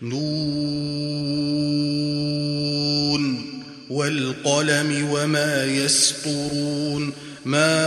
نون والقلم وما يسطرون ما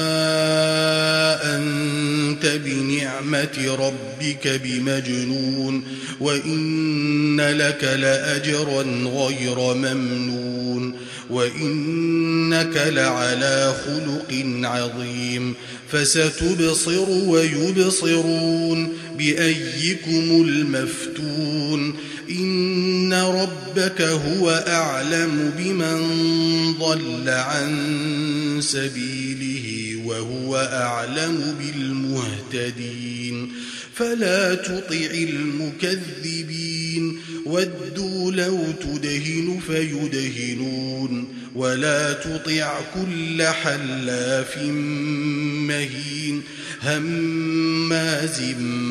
أنت بنعمة ربك بمجنون وإن لك لأجرا غير ممنون وإنك لعلى خلق عظيم فستبصر ويبصرون بأيكم المفتون إن ربك هو أعلم بمن ضل عن سبيله وهو أعلم بالمهتدين فلا تطع المكذبين ودوا لو تدهن فيدهنون ولا تطع كل حلاف مهين هماز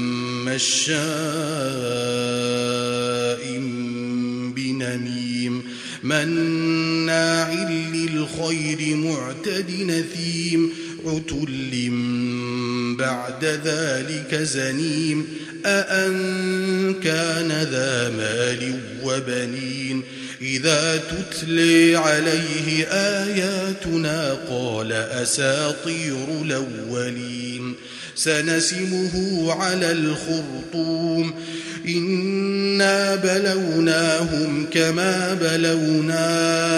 مشاء بنميم مناع للخير معتد نثيم عتل بعد ذلك زنيم أأن كان ذا مال وبنين إذا تتلي عليه آياتنا قال أساطير الأولين سنسمه على الخرطوم إنا بلوناهم كما بلونا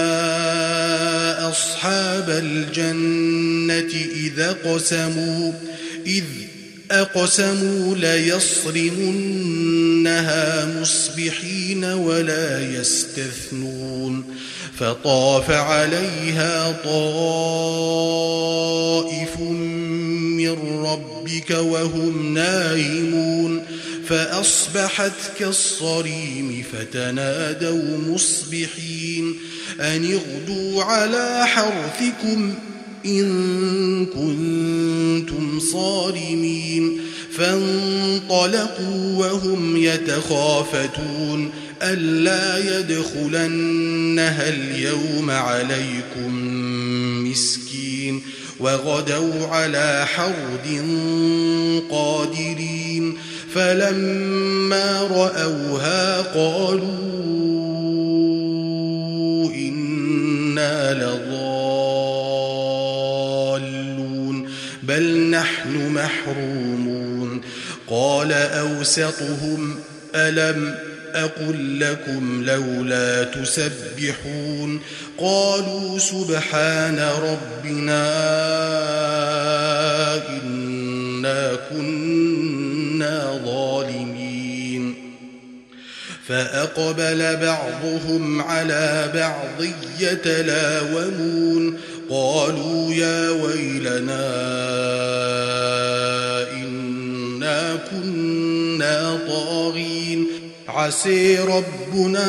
أصحاب الجنة إذ أقسموا ليصرمنها مصبحين ولا يستثنون فطاف عليها طائف من ربك وهم نائمون فأصبحت كالصريم فتنادوا مصبحين أن اغدوا على حرثكم إن كنتم صارمين فانطلقوا وهم يتخافتون ألا يدخلنها اليوم عليكم مسكين وغدوا على حرد قادرين فلما رأوها قالوا إنا لضالون بل نحن محرومون قال أوسطهم ألم أقل لكم لولا تسبحون قالوا سبحان ربنا إنا كنا ظالمين فأقبل بعضهم على بعض يتلاومون قالوا يا ويلنا إنا كنا طاغين عسى ربنا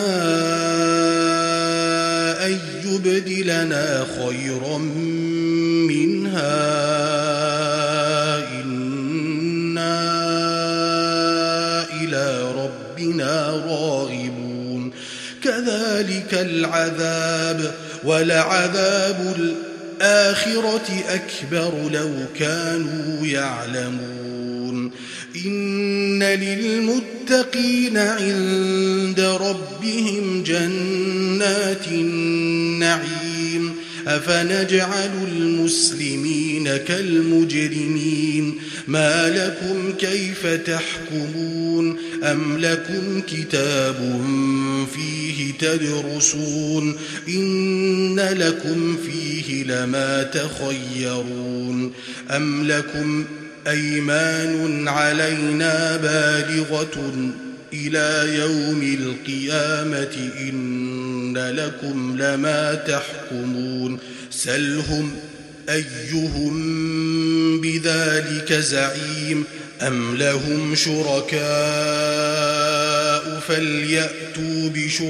أن يبدلنا خيرا منها إنا إلى ربنا راغبون كذلك العذاب ولعذاب الآخرة أكبر لو كانوا يعلمون إن للمتقين عند ربهم جنات النعيم أفنجعل المسلمين كالمجرمين ما لكم كيف تحكمون أم لكم كتاب فيه تدرسون إن لكم فيه لما تخيرون أم لكم أيمان علينا بالغة إلى يوم القيامة إن لكم لما تحكمون سلهم أيهم بذلك زعيم أم لهم شركاء فليأتوا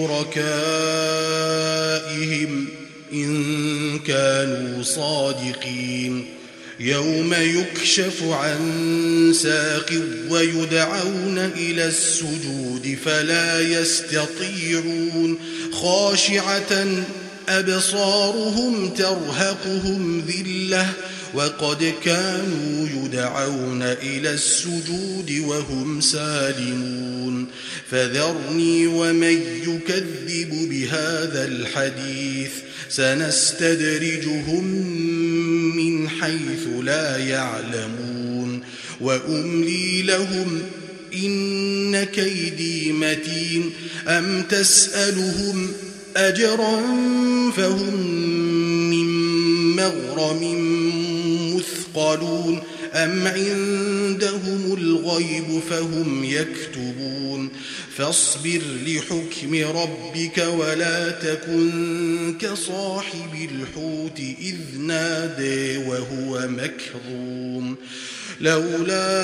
بشركائهم إن كانوا صادقين يوم يكشف عن ساق ويدعون إلى السجود فلا يستطيعون خاشعة أبصارهم ترهقهم ذلة وقد كانوا يدعون إلى السجود وهم سالمون فذرني ومن يكذب بهذا الحديث سنستدرجهم من حيث لا يعلمون وأملي لهم إن كيدي متين أم تسألهم أجرا فهم من مغرم مثقلون أم عندهم الغيب فهم يكتبون فاصبر لحكم ربك ولا تكن كصاحب الحوت إذ نادى وهو مكظوم لولا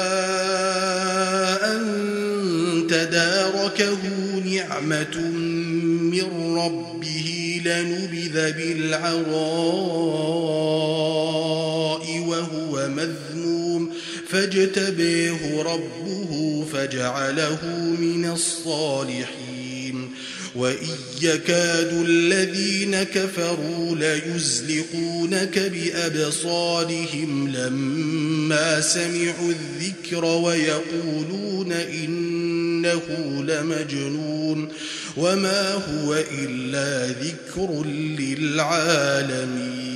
أن تداركه نعمة من ربه لنبذ بالعراء وهو مذموم فاجتبيه ربه فجعله من الصالحين وإن يكاد الذين كفروا ليزلقونك بأبصارهم لما سمعوا الذكر ويقولون إنه لمجنون وما هو إلا ذكر للعالمين